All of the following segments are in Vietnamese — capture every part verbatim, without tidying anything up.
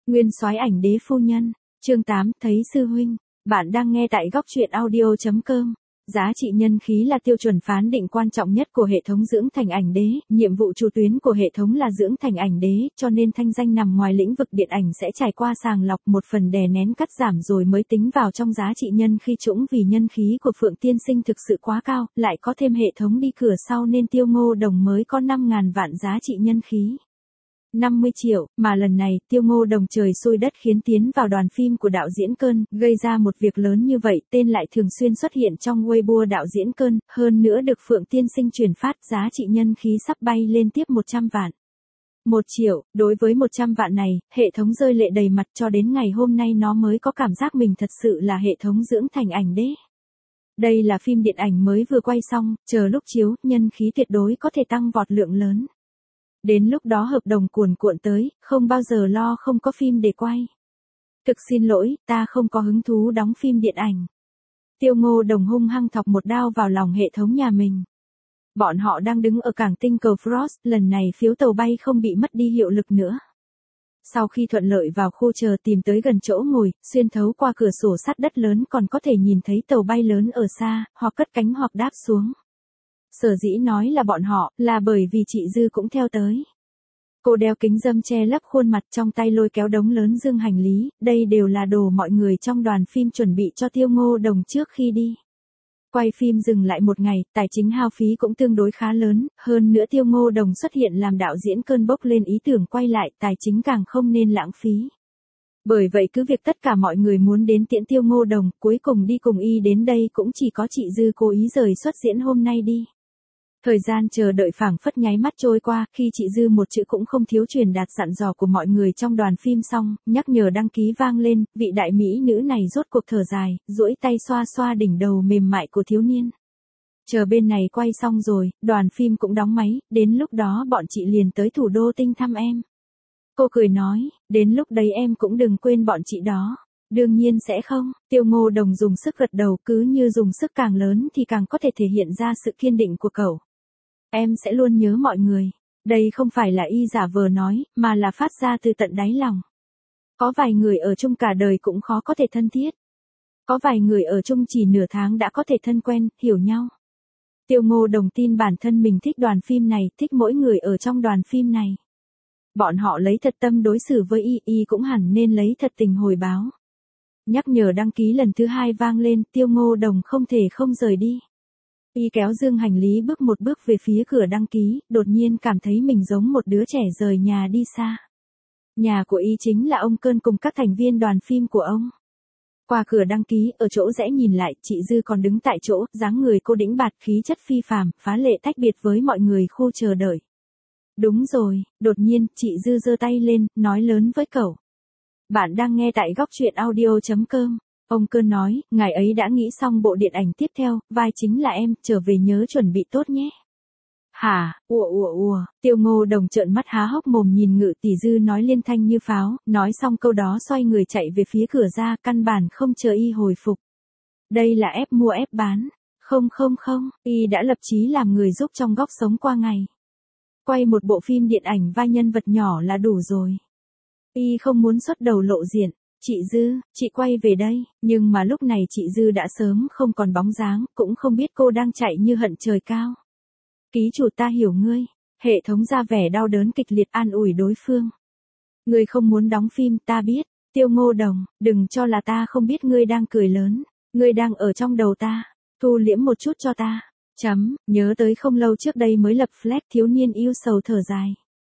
Nguyên soái ảnh đế phu nhân, chương tám, thấy sư huynh. Bạn đang nghe tại góc truyện audio chấm com. Giá trị nhân khí là tiêu chuẩn phán định quan trọng nhất của hệ thống dưỡng thành ảnh đế, nhiệm vụ chủ tuyến của hệ thống là dưỡng thành ảnh đế, cho nên thanh danh nằm ngoài lĩnh vực điện ảnh sẽ trải qua sàng lọc một phần đè nén cắt giảm rồi mới tính vào trong giá trị nhân khí trũng vì nhân khí của Phượng Tiên Sinh thực sự quá cao, lại có thêm hệ thống đi cửa sau nên Tiêu Ngô Đồng mới có năm ngàn vạn giá trị nhân khí. năm mươi triệu, mà lần này, Tiêu Ngô Đồng trời xui đất khiến tiến vào đoàn phim của đạo diễn Cơn, gây ra một việc lớn như vậy, tên lại thường xuyên xuất hiện trong Weibo đạo diễn Cơn, hơn nữa được Phượng Tiên Sinh truyền phát, giá trị nhân khí sắp bay lên tiếp một trăm vạn. một triệu, đối với một trăm vạn này, hệ thống rơi lệ đầy mặt cho đến ngày hôm nay nó mới có cảm giác mình thật sự là hệ thống dưỡng thành ảnh đế. Đây là phim điện ảnh mới vừa quay xong, chờ lúc chiếu, nhân khí tuyệt đối có thể tăng vọt lượng lớn. Đến lúc đó hợp đồng cuồn cuộn tới, không bao giờ lo không có phim để quay. Thực xin lỗi, ta không có hứng thú đóng phim điện ảnh. Tiêu Ngô Đồng hung hăng thọc một đao vào lòng hệ thống nhà mình. Bọn họ đang đứng ở cảng tinh cầu Frost, lần này phiếu tàu bay không bị mất đi hiệu lực nữa. Sau khi thuận lợi vào khu chờ tìm tới gần chỗ ngồi, xuyên thấu qua cửa sổ sắt đất lớn còn có thể nhìn thấy tàu bay lớn ở xa, hoặc cất cánh hoặc đáp xuống. Sở dĩ nói là bọn họ, là bởi vì chị Dư cũng theo tới. Cô đeo kính râm che lấp khuôn mặt, trong tay lôi kéo đống lớn dương hành lý, đây đều là đồ mọi người trong đoàn phim chuẩn bị cho Tiêu Ngô Đồng trước khi đi. Quay phim dừng lại một ngày, tài chính hao phí cũng tương đối khá lớn, hơn nữa Tiêu Ngô Đồng xuất hiện làm đạo diễn Cơn bốc lên ý tưởng quay lại, tài chính càng không nên lãng phí. Bởi vậy cứ việc tất cả mọi người muốn đến tiễn Tiêu Ngô Đồng, cuối cùng đi cùng y đến đây cũng chỉ có chị Dư cố ý rời xuất diễn hôm nay đi. Thời gian chờ đợi phảng phất nháy mắt trôi qua, khi chị Dư một chữ cũng không thiếu truyền đạt dặn dò của mọi người trong đoàn phim xong, nhắc nhở đăng ký vang lên, vị đại mỹ nữ này rốt cuộc thở dài, duỗi tay xoa xoa đỉnh đầu mềm mại của thiếu niên. Chờ bên này quay xong rồi, đoàn phim cũng đóng máy, đến lúc đó bọn chị liền tới thủ đô Tinh thăm em. Cô cười nói, đến lúc đấy em cũng đừng quên bọn chị đó. Đương nhiên sẽ không, Tiêu Ngô Đồng dùng sức gật đầu, cứ như dùng sức càng lớn thì càng có thể thể hiện ra sự kiên định của cậu. Em sẽ luôn nhớ mọi người. Đây không phải là y giả vờ nói, mà là phát ra từ tận đáy lòng. Có vài người ở chung cả đời cũng khó có thể thân thiết. Có vài người ở chung chỉ nửa tháng đã có thể thân quen, hiểu nhau. Tiêu Ngô Đồng tin bản thân mình thích đoàn phim này, thích mỗi người ở trong đoàn phim này. Bọn họ lấy thật tâm đối xử với y, y cũng hẳn nên lấy thật tình hồi báo. Nhắc nhở đăng ký lần thứ hai vang lên, Tiêu Ngô Đồng không thể không rời đi. Y kéo dương hành lý bước một bước về phía cửa đăng ký, đột nhiên cảm thấy mình giống một đứa trẻ rời nhà đi xa. Nhà của y chính là ông Cơn cùng các thành viên đoàn phim của ông. Qua cửa đăng ký, ở chỗ rẽ nhìn lại, chị Dư còn đứng tại chỗ, dáng người cô đĩnh bạt, khí chất phi phàm, phá lệ tách biệt với mọi người khu chờ đợi. Đúng rồi, đột nhiên, chị Dư giơ tay lên, nói lớn với cậu. Bạn đang nghe tại góc truyện audio chấm com. Ông Cơn nói, ngài ấy đã nghĩ xong bộ điện ảnh tiếp theo, vai chính là em, trở về nhớ chuẩn bị tốt nhé. Hả, ùa ùa ùa, Tiêu Ngô Đồng trợn mắt há hốc mồm nhìn Ngự Tỷ Dư nói liên thanh như pháo, nói xong câu đó xoay người chạy về phía cửa ra, căn bản không chờ y hồi phục. Đây là ép mua ép bán. Không không không, y đã lập chí làm người giúp trong góc sống qua ngày. Quay một bộ phim điện ảnh vai nhân vật nhỏ là đủ rồi. Y không muốn xuất đầu lộ diện. Chị Dư, chị quay về đây, nhưng mà lúc này chị Dư đã sớm không còn bóng dáng, cũng không biết cô đang chạy như hận trời cao. Ký chủ ta hiểu ngươi, hệ thống ra vẻ đau đớn kịch liệt an ủi đối phương. Ngươi không muốn đóng phim, ta biết, Tiêu Ngô Đồng, đừng cho là ta không biết ngươi đang cười lớn, ngươi đang ở trong đầu ta, thu liễm một chút cho ta. Chấm, nhớ tới không lâu trước đây mới lập flag thiếu niên yêu sầu thở dài.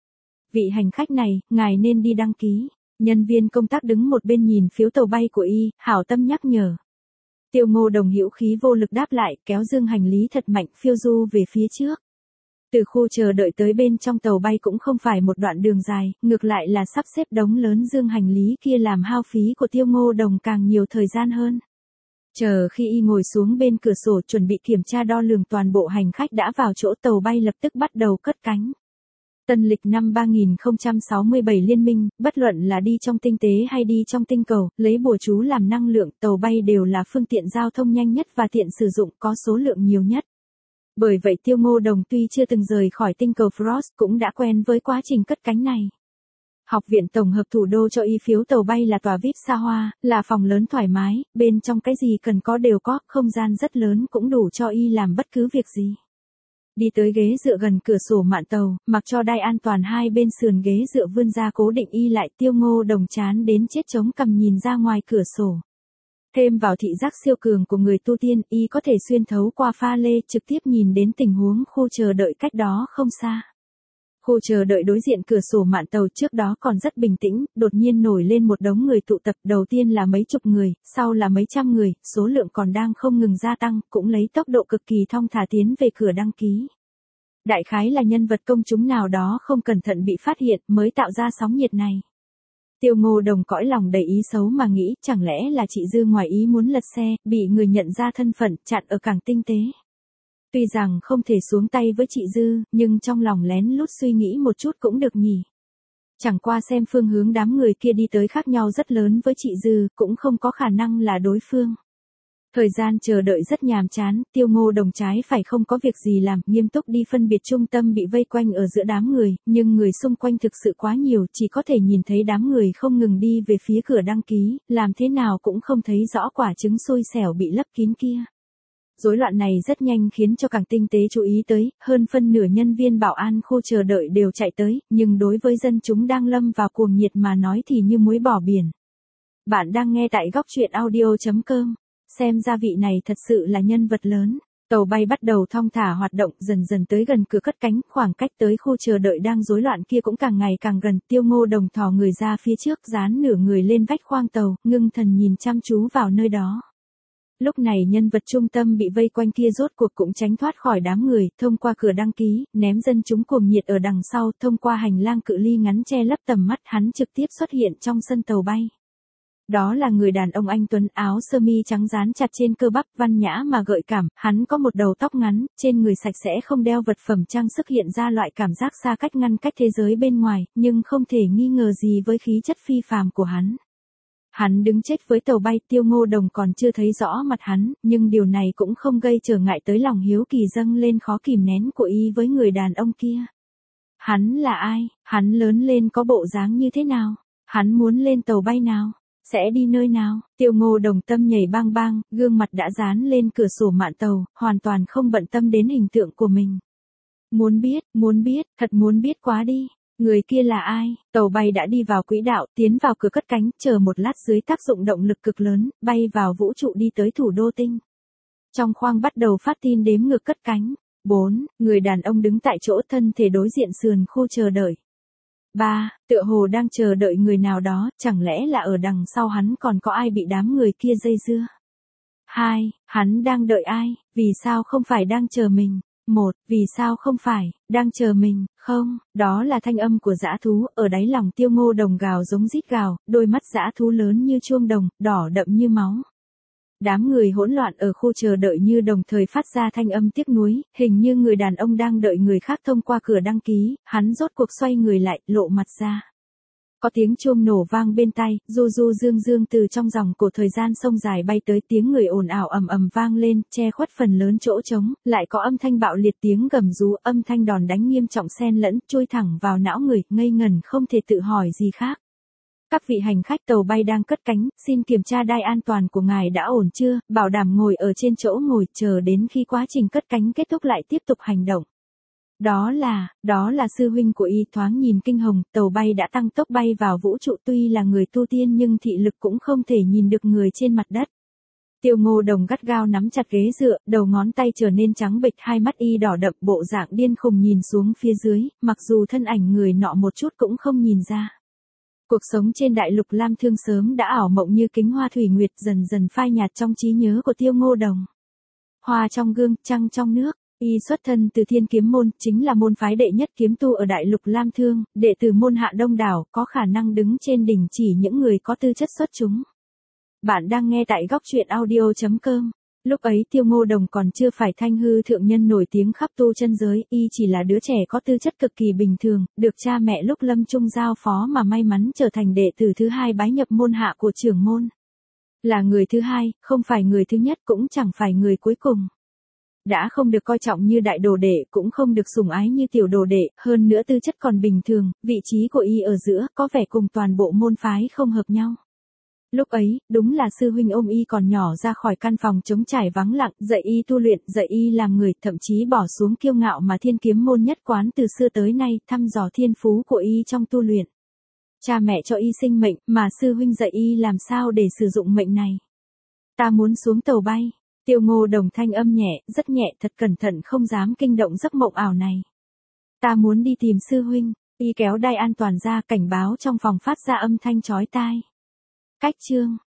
Vị hành khách này, ngài nên đi đăng ký. Nhân viên công tác đứng một bên nhìn phiếu tàu bay của y, hảo tâm nhắc nhở. Tiêu Ngô Đồng hữu khí vô lực đáp lại, kéo dương hành lý thật mạnh phiêu du về phía trước. Từ khu chờ đợi tới bên trong tàu bay cũng không phải một đoạn đường dài, ngược lại là sắp xếp đống lớn dương hành lý kia làm hao phí của Tiêu Ngô Đồng càng nhiều thời gian hơn. Chờ khi y ngồi xuống bên cửa sổ chuẩn bị kiểm tra đo lường toàn bộ hành khách đã vào chỗ, tàu bay lập tức bắt đầu cất cánh. Tân lịch năm ba nghìn không trăm sáu mươi bảy liên minh, bất luận là đi trong tinh tế hay đi trong tinh cầu, lấy bùa chú làm năng lượng, tàu bay đều là phương tiện giao thông nhanh nhất và tiện sử dụng, có số lượng nhiều nhất. Bởi vậy Tiêu Ngô Đồng tuy chưa từng rời khỏi tinh cầu Frost cũng đã quen với quá trình cất cánh này. Học viện tổng hợp thủ đô cho y phiếu tàu bay là tòa vi ai pi xa hoa, là phòng lớn thoải mái, bên trong cái gì cần có đều có, không gian rất lớn cũng đủ cho y làm bất cứ việc gì. Đi tới ghế dựa gần cửa sổ mạn tàu, mặc cho đai an toàn hai bên sườn ghế dựa vươn ra cố định y lại, Tiêu Ngô Đồng chán đến chết chống cằm nhìn ra ngoài cửa sổ. Thêm vào thị giác siêu cường của người tu tiên, y có thể xuyên thấu qua pha lê trực tiếp nhìn đến tình huống khu chờ đợi cách đó không xa. Khu chờ đợi đối diện cửa sổ mạn tàu trước đó còn rất bình tĩnh, đột nhiên nổi lên một đống người tụ tập, đầu tiên là mấy chục người, sau là mấy trăm người, số lượng còn đang không ngừng gia tăng, cũng lấy tốc độ cực kỳ thong thả tiến về cửa đăng ký. Đại khái là nhân vật công chúng nào đó không cẩn thận bị phát hiện mới tạo ra sóng nhiệt này. Tiêu Ngô Đồng cõi lòng đầy ý xấu mà nghĩ, chẳng lẽ là chị Dư ngoài ý muốn lật xe, bị người nhận ra thân phận, chặn ở cảng tinh tế. Tuy rằng không thể xuống tay với chị Dư, nhưng trong lòng lén lút suy nghĩ một chút cũng được nhỉ. Chẳng qua xem phương hướng đám người kia đi tới khác nhau rất lớn với chị Dư, cũng không có khả năng là đối phương. Thời gian chờ đợi rất nhàm chán, Tiêu Ngô Đồng trái phải không có việc gì làm, nghiêm túc đi phân biệt trung tâm bị vây quanh ở giữa đám người, nhưng người xung quanh thực sự quá nhiều, chỉ có thể nhìn thấy đám người không ngừng đi về phía cửa đăng ký, làm thế nào cũng không thấy rõ quả trứng xui xẻo bị lấp kín kia. Rối loạn này rất nhanh khiến cho cảng tinh tế chú ý tới, hơn phân nửa nhân viên bảo an khu chờ đợi đều chạy tới, nhưng đối với dân chúng đang lâm vào cuồng nhiệt mà nói thì như muối bỏ biển. Bạn đang nghe tại góc truyện audio chấm com. Xem ra vị này thật sự là nhân vật lớn. Tàu bay bắt đầu thong thả hoạt động, dần dần tới gần cửa cất cánh, khoảng cách tới khu chờ đợi đang rối loạn kia cũng càng ngày càng gần. Tiêu Ngô Đồng thò người ra phía trước, dán nửa người lên vách khoang tàu, ngưng thần nhìn chăm chú vào nơi đó. Lúc này nhân vật trung tâm bị vây quanh kia rốt cuộc cũng tránh thoát khỏi đám người, thông qua cửa đăng ký, ném dân chúng cuồng nhiệt ở đằng sau, thông qua hành lang cự ly ngắn che lấp tầm mắt, hắn trực tiếp xuất hiện trong sân tàu bay. Đó là người đàn ông anh tuấn, áo sơ mi trắng dán chặt trên cơ bắp, văn nhã mà gợi cảm, hắn có một đầu tóc ngắn, trên người sạch sẽ không đeo vật phẩm trang sức, hiện ra loại cảm giác xa cách ngăn cách thế giới bên ngoài, nhưng không thể nghi ngờ gì với khí chất phi phàm của hắn. Hắn đứng chết với tàu bay, Tiêu Ngô Đồng còn chưa thấy rõ mặt hắn, nhưng điều này cũng không gây trở ngại tới lòng hiếu kỳ dâng lên khó kìm nén của y với người đàn ông kia. Hắn là ai? Hắn lớn lên có bộ dáng như thế nào? Hắn muốn lên tàu bay nào? Sẽ đi nơi nào? Tiêu Ngô Đồng tâm nhảy bang bang, gương mặt đã dán lên cửa sổ mạn tàu, hoàn toàn không bận tâm đến hình tượng của mình. Muốn biết, muốn biết, thật muốn biết quá đi. Người kia là ai? Tàu bay đã đi vào quỹ đạo, tiến vào cửa cất cánh, chờ một lát dưới tác dụng động lực cực lớn, bay vào vũ trụ đi tới thủ đô tinh. Trong khoang bắt đầu phát tin đếm ngược cất cánh. bốn. Người đàn ông đứng tại chỗ, thân thể đối diện sườn khu chờ đợi. ba. Tựa hồ đang chờ đợi người nào đó, chẳng lẽ là ở đằng sau hắn còn có ai bị đám người kia dây dưa? hai. Hắn đang đợi ai? Vì sao không phải đang chờ mình? một. Vì sao không phải, đang chờ mình, không, đó là thanh âm của dã thú, ở đáy lòng Tiêu Ngô Đồng gào giống rít gào, đôi mắt dã thú lớn như chuông đồng, đỏ đậm như máu. Đám người hỗn loạn ở khu chờ đợi như đồng thời phát ra thanh âm tiếc nuối, hình như người đàn ông đang đợi người khác thông qua cửa đăng ký, hắn rốt cuộc xoay người lại, lộ mặt ra. Có tiếng chuông nổ vang bên tai, du du dương dương từ trong dòng cổ thời gian sông dài bay tới, tiếng người ồn ào ầm ầm vang lên, che khuất phần lớn chỗ trống, lại có âm thanh bạo liệt, tiếng gầm rú, âm thanh đòn đánh nghiêm trọng xen lẫn, chui thẳng vào não người, ngây ngần không thể tự hỏi gì khác. Các vị hành khách tàu bay đang cất cánh, xin kiểm tra đai an toàn của ngài đã ổn chưa, bảo đảm ngồi ở trên chỗ ngồi, chờ đến khi quá trình cất cánh kết thúc lại tiếp tục hành động. Đó là, đó là sư huynh của y. Thoáng nhìn kinh hồng, tàu bay đã tăng tốc bay vào vũ trụ, tuy là người tu tiên nhưng thị lực cũng không thể nhìn được người trên mặt đất. Tiêu Ngô Đồng gắt gao nắm chặt ghế dựa, đầu ngón tay trở nên trắng bệch, hai mắt y đỏ đậm, bộ dạng điên khùng nhìn xuống phía dưới, mặc dù thân ảnh người nọ một chút cũng không nhìn ra. Cuộc sống trên đại lục Lam Thương sớm đã ảo mộng như kính hoa thủy nguyệt, dần dần phai nhạt trong trí nhớ của Tiêu Ngô Đồng. Hoa trong gương, trăng trong nước. Y xuất thân từ Thiên Kiếm môn, chính là môn phái đệ nhất kiếm tu ở đại lục Lam Thương, đệ tử môn hạ đông đảo, có khả năng đứng trên đỉnh chỉ những người có tư chất xuất chúng. Bạn đang nghe tại góc truyện audio chấm com. Lúc ấy Tiêu Ngô Đồng còn chưa phải thanh hư thượng nhân nổi tiếng khắp tu chân giới, y chỉ là đứa trẻ có tư chất cực kỳ bình thường, được cha mẹ lúc lâm chung giao phó mà may mắn trở thành đệ tử thứ hai bái nhập môn hạ của trưởng môn. Là người thứ hai, không phải người thứ nhất, cũng chẳng phải người cuối cùng. Đã không được coi trọng như đại đồ đệ, cũng không được sủng ái như tiểu đồ đệ, hơn nữa tư chất còn bình thường, vị trí của y ở giữa, có vẻ cùng toàn bộ môn phái không hợp nhau. Lúc ấy, đúng là sư huynh ôm y còn nhỏ ra khỏi căn phòng trống trải vắng lặng, dạy y tu luyện, dạy y làm người, thậm chí bỏ xuống kiêu ngạo mà thiên kiếm môn nhất quán từ xưa tới nay, thăm dò thiên phú của y trong tu luyện. Cha mẹ cho y sinh mệnh, mà sư huynh dạy y làm sao để sử dụng mệnh này. Ta muốn xuống tàu bay. Tiêu Ngô Đồng thanh âm nhẹ, rất nhẹ, thật cẩn thận, không dám kinh động giấc mộng ảo này. Ta muốn đi tìm sư huynh. Y kéo đai an toàn ra, cảnh báo trong phòng phát ra âm thanh chói tai. Cách chương